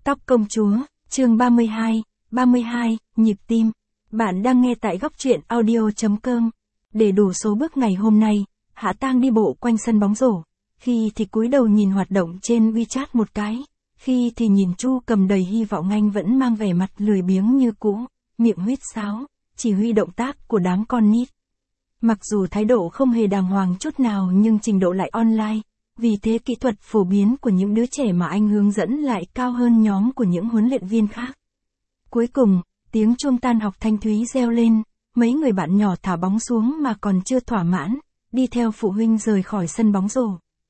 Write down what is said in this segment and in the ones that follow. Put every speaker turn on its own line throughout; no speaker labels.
Tóc công chúa, chương 32, nhịp tim. Bạn đang nghe tại góc truyện audio.com. Để đủ số bước ngày hôm nay, Hạ Tang đi bộ quanh sân bóng rổ. Khi thì cúi đầu nhìn hoạt động trên WeChat một cái. Khi thì nhìn Chu Cầm đầy hy vọng anh vẫn mang vẻ mặt lười biếng như cũ, miệng huýt sáo, chỉ huy động tác của đám con nít. Mặc dù thái độ không hề đàng hoàng chút nào nhưng trình độ lại online. Vì thế kỹ thuật phổ biến của những đứa trẻ mà anh hướng dẫn lại cao hơn nhóm của những huấn luyện viên khác. Cuối cùng, tiếng chuông tan học thanh thúy reo lên, mấy người bạn nhỏ thả bóng xuống mà còn chưa thỏa mãn, đi theo phụ huynh rời khỏi sân bóng rổ.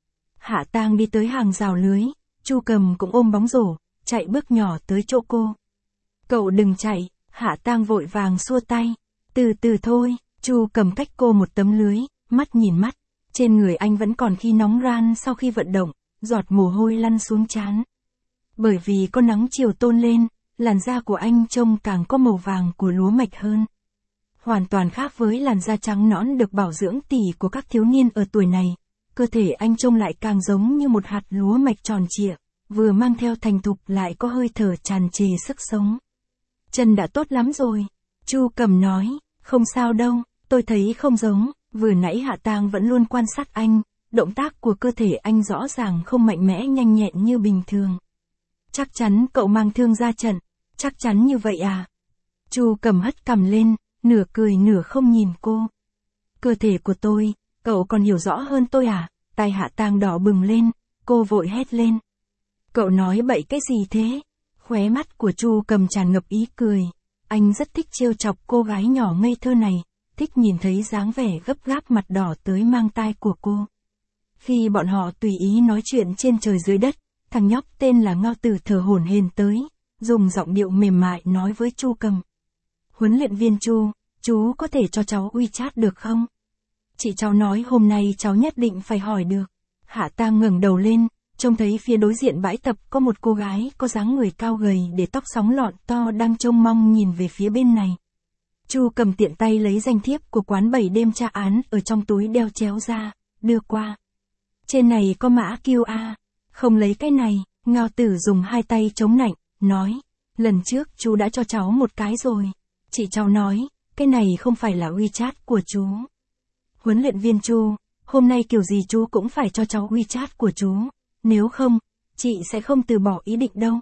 Hạ Tang đi tới hàng rào lưới, Chu Cầm cũng ôm bóng rổ, chạy bước nhỏ tới chỗ cô. Cậu đừng chạy, Hạ Tang vội vàng xua tay. Từ từ thôi, Chu Cầm cách cô một tấm lưới, mắt nhìn mắt. Trên người anh vẫn còn khi nóng ran sau khi vận động, giọt mồ hôi lăn xuống trán. Bởi vì có nắng chiều tôn lên, làn da của anh trông càng có màu vàng của lúa mạch hơn. Hoàn toàn khác với làn da trắng nõn được bảo dưỡng tỉ của các thiếu niên ở tuổi này, cơ thể anh trông lại càng giống như một hạt lúa mạch tròn trịa, vừa mang theo thành thục lại có hơi thở tràn trề sức sống. Chân đã tốt lắm rồi, Chu Cầm nói, không sao đâu, tôi thấy không giống. Vừa nãy Hạ Tang vẫn luôn quan sát anh, động tác của cơ thể anh rõ ràng không mạnh mẽ nhanh nhẹn như bình thường. Chắc chắn cậu mang thương ra trận, chắc chắn như vậy à? Chu Cầm hất cằm lên, nửa cười nửa không nhìn cô. Cơ thể của tôi, cậu còn hiểu rõ hơn tôi à? Tai Hạ Tang đỏ bừng lên, cô vội hét lên. Cậu nói bậy cái gì thế? Khóe mắt của Chu Cầm tràn ngập ý cười. Anh rất thích trêu chọc cô gái nhỏ ngây thơ này. Thích nhìn thấy dáng vẻ gấp gáp mặt đỏ tới mang tai của cô. Khi bọn họ tùy ý nói chuyện trên trời dưới đất, thằng nhóc tên là Ngao Tử thở hổn hển tới, dùng giọng điệu mềm mại nói với Chu Cầm. Huấn luyện viên Chu, chú có thể cho cháu WeChat được không? Chị cháu nói hôm nay cháu nhất định phải hỏi được. Hạ Tang ngẩng đầu lên, trông thấy phía đối diện bãi tập có một cô gái có dáng người cao gầy để tóc sóng lọn to đang trông mong nhìn về phía bên này. Chu Cầm tiện tay lấy danh thiếp của quán 7 đêm tra án ở trong túi đeo chéo ra, đưa qua. Trên này có mã QR, không lấy cái này, Ngao Tử dùng hai tay chống nạnh, nói, lần trước chú đã cho cháu một cái rồi. Chị cháu nói, cái này không phải là WeChat của chú. Huấn luyện viên Chu, hôm nay kiểu gì chú cũng phải cho cháu WeChat của chú, nếu không, chị sẽ không từ bỏ ý định đâu.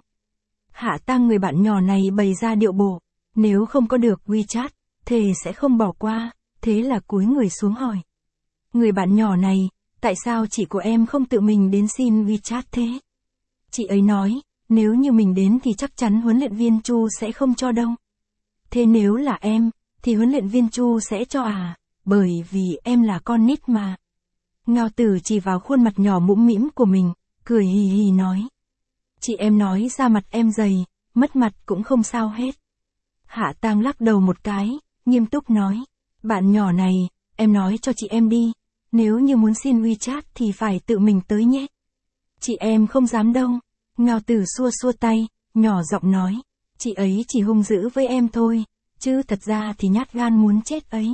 Hạ Tang người bạn nhỏ này bày ra điệu bộ. Nếu không có được WeChat, thề sẽ không bỏ qua, thế là cúi người xuống hỏi. Người bạn nhỏ này, tại sao chị của em không tự mình đến xin WeChat thế? Chị ấy nói, nếu như mình đến thì chắc chắn huấn luyện viên Chu sẽ không cho đâu. Thế nếu là em, thì huấn luyện viên Chu sẽ cho à? Bởi vì em là con nít mà. Ngao Tử chỉ vào khuôn mặt nhỏ mũm mĩm của mình, cười hì hì nói. Chị em nói ra mặt em dày, mất mặt cũng không sao hết. Hạ Tang lắc đầu một cái, nghiêm túc nói, bạn nhỏ này, em nói cho chị em đi, nếu như muốn xin WeChat thì phải tự mình tới nhé. Chị em không dám đâu, Ngao Tử xua xua tay, nhỏ giọng nói, chị ấy chỉ hung dữ với em thôi, chứ thật ra thì nhát gan muốn chết ấy.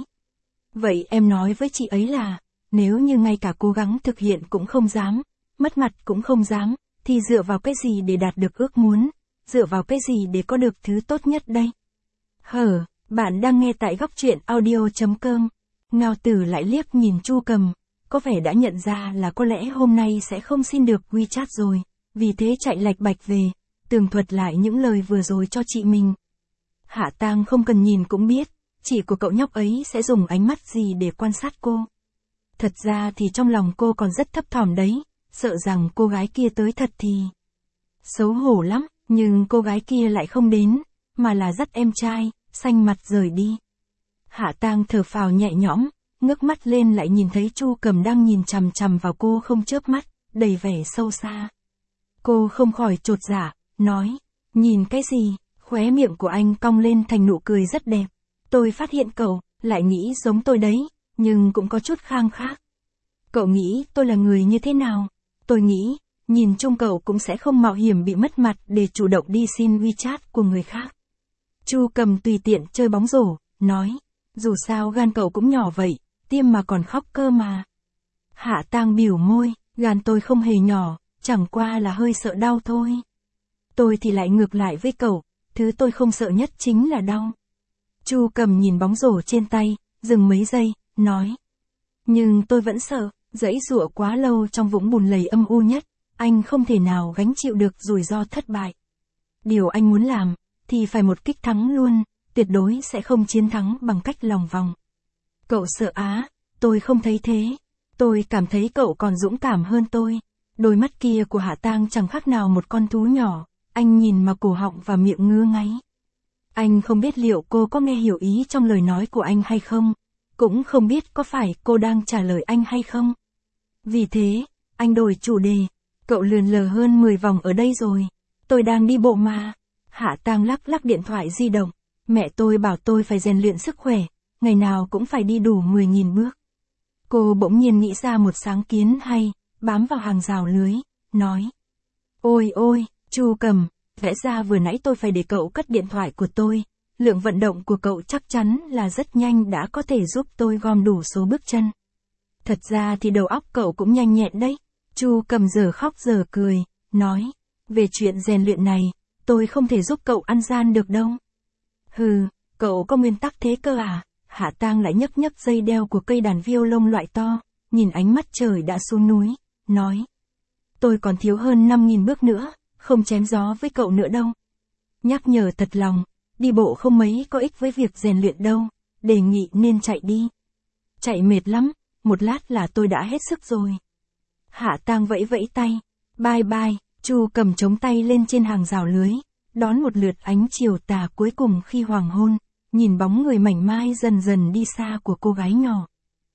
Vậy em nói với chị ấy là, nếu như ngay cả cố gắng thực hiện cũng không dám, mất mặt cũng không dám, thì dựa vào cái gì để đạt được ước muốn, dựa vào cái gì để có được thứ tốt nhất đây? Bạn đang nghe tại góc truyện audio.com. Ngao Tử lại liếc nhìn Chu Cầm, có vẻ đã nhận ra là có lẽ hôm nay sẽ không xin được WeChat rồi, vì thế chạy lạch bạch về, tường thuật lại những lời vừa rồi cho chị mình. Hạ Tang không cần nhìn cũng biết, chị của cậu nhóc ấy sẽ dùng ánh mắt gì để quan sát cô. Thật ra thì trong lòng cô còn rất thấp thỏm đấy, sợ rằng cô gái kia tới thật thì xấu hổ lắm, nhưng cô gái kia lại không đến, mà là dắt em trai, xanh mặt rời đi. Hạ Tang thở phào nhẹ nhõm, ngước mắt lên lại nhìn thấy Chu Cầm đang nhìn chằm chằm vào cô không chớp mắt, đầy vẻ sâu xa. Cô không khỏi chột dạ, nói, nhìn cái gì? Khóe miệng của anh cong lên thành nụ cười rất đẹp. Tôi phát hiện cậu, lại nghĩ giống tôi đấy, nhưng cũng có chút khang khác. Cậu nghĩ tôi là người như thế nào? Tôi nghĩ, nhìn chung cậu cũng sẽ không mạo hiểm bị mất mặt để chủ động đi xin WeChat của người khác. Chu Cầm tùy tiện chơi bóng rổ, nói, dù sao gan cậu cũng nhỏ vậy, tiêm mà còn khóc cơ mà. Hạ Tang bỉu môi, gan tôi không hề nhỏ, chẳng qua là hơi sợ đau thôi. Tôi thì lại ngược lại với cậu, thứ tôi không sợ nhất chính là đau. Chu Cầm nhìn bóng rổ trên tay, dừng mấy giây, nói. Nhưng tôi vẫn sợ, giãy giụa quá lâu trong vũng bùn lầy âm u nhất, anh không thể nào gánh chịu được rủi ro thất bại. Điều anh muốn làm, thì phải một kích thắng luôn, tuyệt đối sẽ không chiến thắng bằng cách lòng vòng. Cậu sợ á, tôi không thấy thế. Tôi cảm thấy cậu còn dũng cảm hơn tôi. Đôi mắt kia của Hạ Tang chẳng khác nào một con thú nhỏ, anh nhìn mà cổ họng và miệng ngứa ngáy. Anh không biết liệu cô có nghe hiểu ý trong lời nói của anh hay không, cũng không biết có phải cô đang trả lời anh hay không. Vì thế, anh đổi chủ đề, cậu lượn lờ hơn 10 vòng ở đây rồi, tôi đang đi bộ mà. Hạ Tang lắc lắc điện thoại di động, mẹ tôi bảo tôi phải rèn luyện sức khỏe, ngày nào cũng phải đi đủ 10.000 bước. Cô bỗng nhiên nghĩ ra một sáng kiến hay, bám vào hàng rào lưới, nói. Ôi ôi, Chu Cầm, lẽ ra vừa nãy tôi phải để cậu cất điện thoại của tôi, lượng vận động của cậu chắc chắn là rất nhanh đã có thể giúp tôi gom đủ số bước chân. Thật ra thì đầu óc cậu cũng nhanh nhẹn đấy. Chu Cầm giờ khóc giờ cười, nói, về chuyện rèn luyện này, tôi không thể giúp cậu ăn gian được đâu. Hừ, cậu có nguyên tắc thế cơ à? Hạ Tang lại nhấc nhấc dây đeo của cây đàn violon loại to, nhìn ánh mắt trời đã xuống núi, nói. Tôi còn thiếu hơn 5.000 bước nữa, không chém gió với cậu nữa đâu. Nhắc nhở thật lòng, đi bộ không mấy có ích với việc rèn luyện đâu, đề nghị nên chạy đi. Chạy mệt lắm, một lát là tôi đã hết sức rồi. Hạ Tang vẫy vẫy tay, bye bye, Chu Cầm chống tay lên trên hàng rào lưới, đón một lượt ánh chiều tà cuối cùng khi hoàng hôn, nhìn bóng người mảnh mai dần dần đi xa của cô gái nhỏ.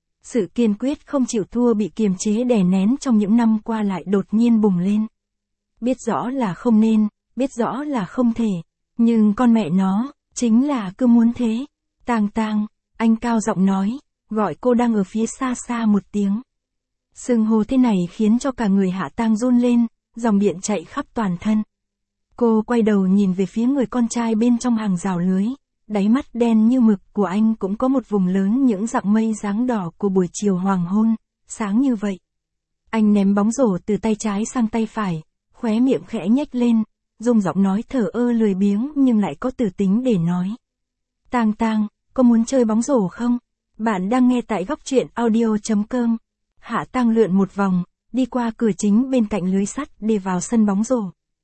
Sự kiên quyết không chịu thua bị kiềm chế đè nén trong những năm qua lại đột nhiên bùng lên. Biết rõ là không nên, biết rõ là không thể, nhưng con mẹ nó, chính là cứ muốn thế. Tang Tang, anh cao giọng nói, gọi cô đang ở phía xa xa một tiếng. Xưng hô thế này khiến cho cả người Hạ Tang run lên, dòng điện chạy khắp toàn thân. Cô quay đầu nhìn về phía người con trai bên trong hàng rào lưới, đáy mắt đen như mực của anh cũng có một vùng lớn những dặng mây dáng đỏ của buổi chiều hoàng hôn, sáng như vậy. Anh ném bóng rổ từ tay trái sang tay phải, khóe miệng khẽ nhếch lên, dùng giọng nói thờ ơ lười biếng nhưng lại có tử tính để nói. Tang Tang, có muốn chơi bóng rổ không? Bạn đang nghe tại góc truyện audio.com. Hạ Tang lượn một vòng, đi qua cửa chính bên cạnh lưới sắt để vào sân bóng rổ.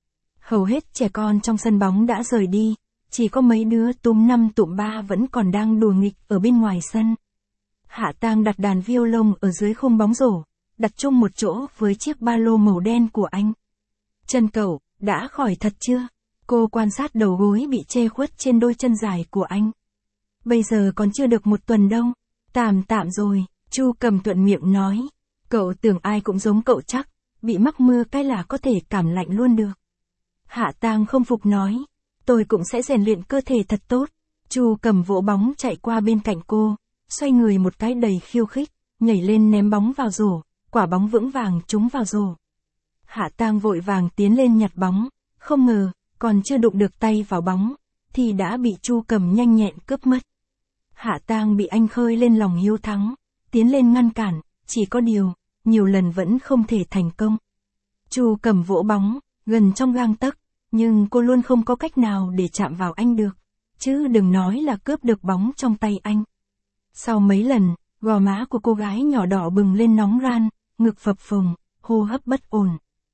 Hầu hết trẻ con trong sân bóng đã rời đi, chỉ có mấy đứa túm 5 tụm 3 vẫn còn đang đùa nghịch ở bên ngoài sân. Hạ Tang đặt đàn violon ở dưới khung bóng rổ, đặt chung một chỗ với chiếc ba lô màu đen của anh. Chân cậu, đã khỏi thật chưa? Cô quan sát đầu gối bị che khuất trên đôi chân dài của anh. Bây giờ còn chưa được một tuần đâu. Tạm rồi, Chu Cầm thuận miệng nói. Cậu tưởng ai cũng giống cậu chắc, bị mắc mưa cái là có thể cảm lạnh luôn được. Hạ Tang không phục nói. Tôi cũng sẽ rèn luyện cơ thể thật tốt. Chu Cầm vỗ bóng chạy qua bên cạnh cô, xoay người một cái đầy khiêu khích, nhảy lên ném bóng vào rổ, quả bóng vững vàng trúng vào rổ. Hạ Tang vội vàng tiến lên nhặt bóng, không ngờ, còn chưa đụng được tay vào bóng, thì đã bị Chu Cầm nhanh nhẹn cướp mất. Hạ Tang bị anh khơi lên lòng hiếu thắng, tiến lên ngăn cản, chỉ có điều, nhiều lần vẫn không thể thành công. Chu Cầm vỗ bóng, gần trong gang tấc, nhưng cô luôn không có cách nào để chạm vào anh được, chứ đừng nói là cướp được bóng trong tay anh. Sau mấy lần, gò má của cô gái nhỏ đỏ bừng lên nóng ran, ngực phập phồng, hô hấp bất ổn.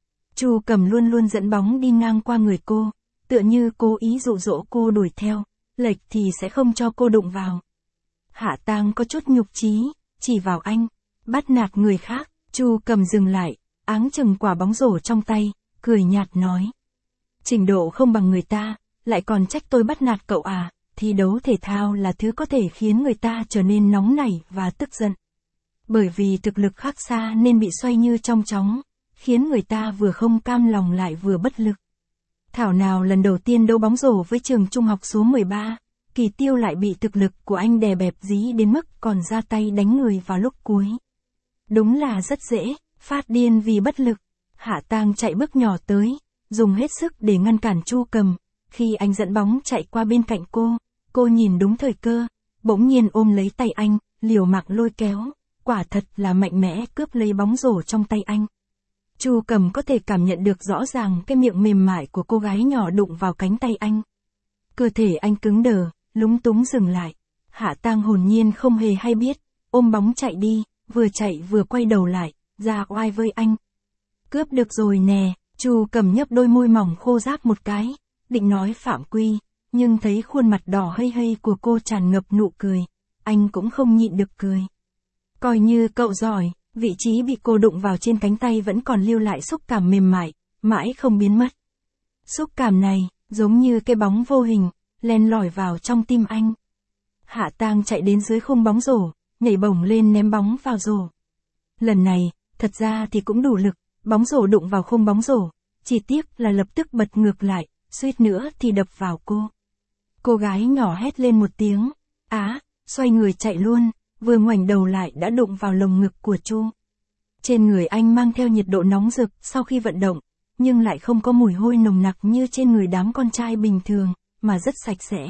Chu Cầm luôn luôn dẫn bóng đi ngang qua người cô, tựa như cố ý dụ dỗ cô đuổi theo, lệch thì sẽ không cho cô đụng vào. Hạ Tang có chút nhục chí, chỉ vào anh, bắt nạt người khác. Chu Cầm dừng lại, áng chừng quả bóng rổ trong tay, cười nhạt nói. Trình độ không bằng người ta, lại còn trách tôi bắt nạt cậu à? Thi đấu thể thao là thứ có thể khiến người ta trở nên nóng nảy và tức giận. Bởi vì thực lực khác xa nên bị xoay như trong chóng, khiến người ta vừa không cam lòng lại vừa bất lực. Thảo nào lần đầu tiên đấu bóng rổ với trường trung học số 13, Kỳ Tiêu lại bị thực lực của anh đè bẹp dí đến mức còn ra tay đánh người vào lúc cuối. Đúng là rất dễ, phát điên vì bất lực. Hạ Tang chạy bước nhỏ tới, dùng hết sức để ngăn cản Chu Cầm. Khi anh dẫn bóng chạy qua bên cạnh cô nhìn đúng thời cơ, bỗng nhiên ôm lấy tay anh, liều mạng lôi kéo, quả thật là mạnh mẽ cướp lấy bóng rổ trong tay anh. Chu Cầm có thể cảm nhận được rõ ràng cái miệng mềm mại của cô gái nhỏ đụng vào cánh tay anh. Cơ thể anh cứng đờ, lúng túng dừng lại. Hạ Tang hồn nhiên không hề hay biết, ôm bóng chạy đi, vừa chạy vừa quay đầu lại, ra oai với anh. Cướp được rồi nè, Chu Cầm nhấp đôi môi mỏng khô ráp một cái, định nói phạm quy, nhưng thấy khuôn mặt đỏ hây hây của cô tràn ngập nụ cười, anh cũng không nhịn được cười. Coi như cậu giỏi, vị trí bị cô đụng vào trên cánh tay vẫn còn lưu lại xúc cảm mềm mại, mãi không biến mất. Xúc cảm này, giống như cái bóng vô hình, len lỏi vào trong tim anh. Hạ Tang chạy đến dưới khung bóng rổ, nhảy bổng lên ném bóng vào rổ. Lần này, thật ra thì cũng đủ lực, bóng rổ đụng vào khung bóng rổ, chỉ tiếc là lập tức bật ngược lại, suýt nữa thì đập vào cô. Cô gái nhỏ hét lên một tiếng, xoay người chạy luôn, vừa ngoảnh đầu lại đã đụng vào lồng ngực của Chu. Trên người anh mang theo nhiệt độ nóng rực sau khi vận động, nhưng lại không có mùi hôi nồng nặc như trên người đám con trai bình thường, mà rất sạch sẽ.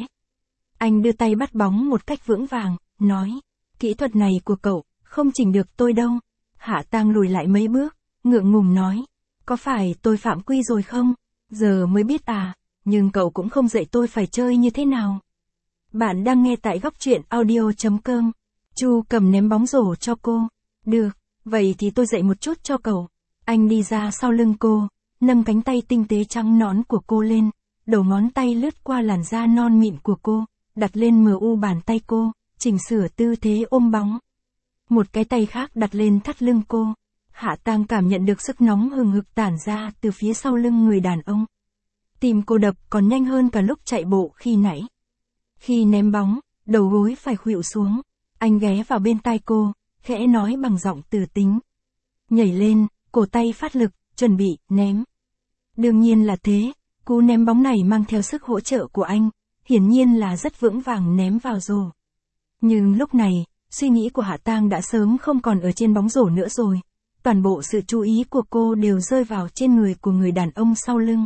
Anh đưa tay bắt bóng một cách vững vàng, nói, kỹ thuật này của cậu, không chỉnh được tôi đâu. Hạ Tang lùi lại mấy bước, ngượng ngùng nói, có phải tôi phạm quy rồi không? Giờ mới biết à, nhưng cậu cũng không dạy tôi phải chơi như thế nào. Bạn đang nghe tại góc truyện audio.com. Chu Cầm ném bóng rổ cho cô. Được, vậy thì tôi dạy một chút cho cậu. Anh đi ra sau lưng cô, nâng cánh tay tinh tế trắng nõn của cô lên, đầu ngón tay lướt qua làn da non mịn của cô, đặt lên mu bàn tay cô, chỉnh sửa tư thế ôm bóng. Một cái tay khác đặt lên thắt lưng cô. Hạ Tang cảm nhận được sức nóng hừng hực tản ra từ phía sau lưng người đàn ông. Tim cô đập còn nhanh hơn cả lúc chạy bộ khi nãy. Khi ném bóng, đầu gối phải khuỵu xuống. Anh ghé vào bên tai cô, khẽ nói bằng giọng từ tính. Nhảy lên, cổ tay phát lực, chuẩn bị, ném. Đương nhiên là thế, cú ném bóng này mang theo sức hỗ trợ của anh, hiển nhiên là rất vững vàng ném vào rổ. Nhưng lúc này, suy nghĩ của Hạ Tang đã sớm không còn ở trên bóng rổ nữa rồi. Toàn bộ sự chú ý của cô đều rơi vào trên người của người đàn ông sau lưng.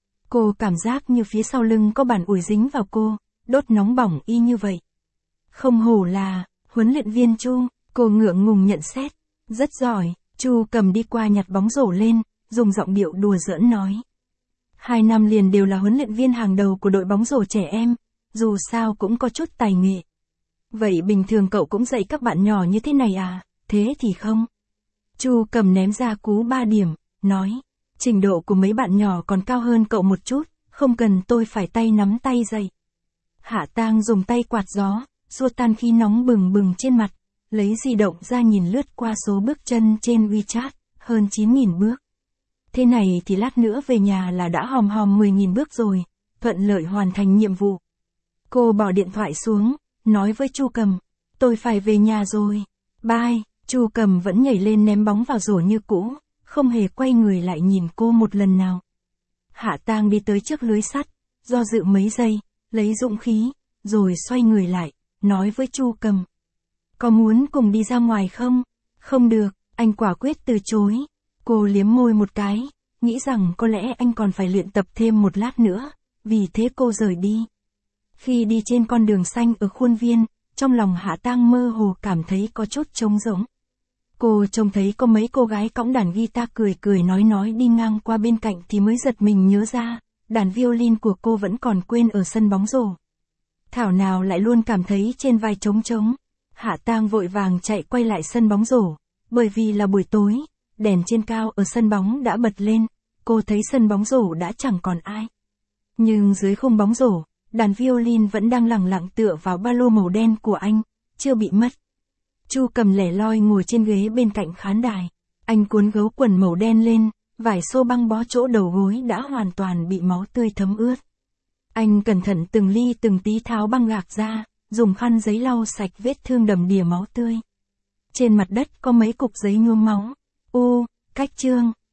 Cô cảm giác như phía sau lưng có bàn ủi dính vào cô, đốt nóng bỏng y như vậy. Không hổ là huấn luyện viên Chu, cô ngượng ngùng nhận xét. Rất giỏi. Chu Cầm đi qua nhặt bóng rổ lên, dùng giọng điệu đùa giỡn nói. 2 năm liền đều là huấn luyện viên hàng đầu của đội bóng rổ trẻ em, dù sao cũng có chút tài nghệ. Vậy bình thường cậu cũng dạy các bạn nhỏ như thế này à? Thế thì không. Chu Cầm ném ra cú 3 điểm, nói. Trình độ của mấy bạn nhỏ còn cao hơn cậu một chút, không cần tôi phải tay nắm tay dạy. Hạ Tang dùng tay quạt gió, xua tan khí nóng bừng bừng trên mặt, lấy di động ra nhìn lướt qua số bước chân trên WeChat, hơn 9.000 bước. Thế này thì lát nữa về nhà là đã hòm 10.000 bước rồi, thuận lợi hoàn thành nhiệm vụ. Cô bỏ điện thoại xuống, nói với Chu Cầm, tôi phải về nhà rồi. Bye. Chu Cầm vẫn nhảy lên ném bóng vào rổ như cũ, không hề quay người lại nhìn cô một lần nào. Hạ Tang đi tới trước lưới sắt, do dự mấy giây, lấy dũng khí, rồi xoay người lại, nói với Chu Cầm. Có muốn cùng đi ra ngoài không? Không được, anh quả quyết từ chối. Cô liếm môi một cái, nghĩ rằng có lẽ anh còn phải luyện tập thêm một lát nữa, vì thế cô rời đi. Khi đi trên con đường xanh ở khuôn viên, trong lòng Hạ Tang mơ hồ cảm thấy có chút trống rỗng. Cô trông thấy có mấy cô gái cõng đàn guitar cười cười nói đi ngang qua bên cạnh thì mới giật mình nhớ ra, đàn violin của cô vẫn còn quên ở sân bóng rổ. Thảo nào lại luôn cảm thấy trên vai trống trống. Hạ Tang vội vàng chạy quay lại sân bóng rổ, bởi vì là buổi tối, đèn trên cao ở sân bóng đã bật lên, cô thấy sân bóng rổ đã chẳng còn ai. Nhưng dưới khung bóng rổ, đàn violin vẫn đang lẳng lặng tựa vào ba lô màu đen của anh, chưa bị mất. Chu Cầm lẻ loi ngồi trên ghế bên cạnh khán đài, anh cuốn gấu quần màu đen lên, vải xô băng bó chỗ đầu gối đã hoàn toàn bị máu tươi thấm ướt. Anh cẩn thận từng ly từng tí tháo băng gạc ra, dùng khăn giấy lau sạch vết thương đầm đìa máu tươi. Trên mặt đất có mấy cục giấy nhuốm máu. Cách chương.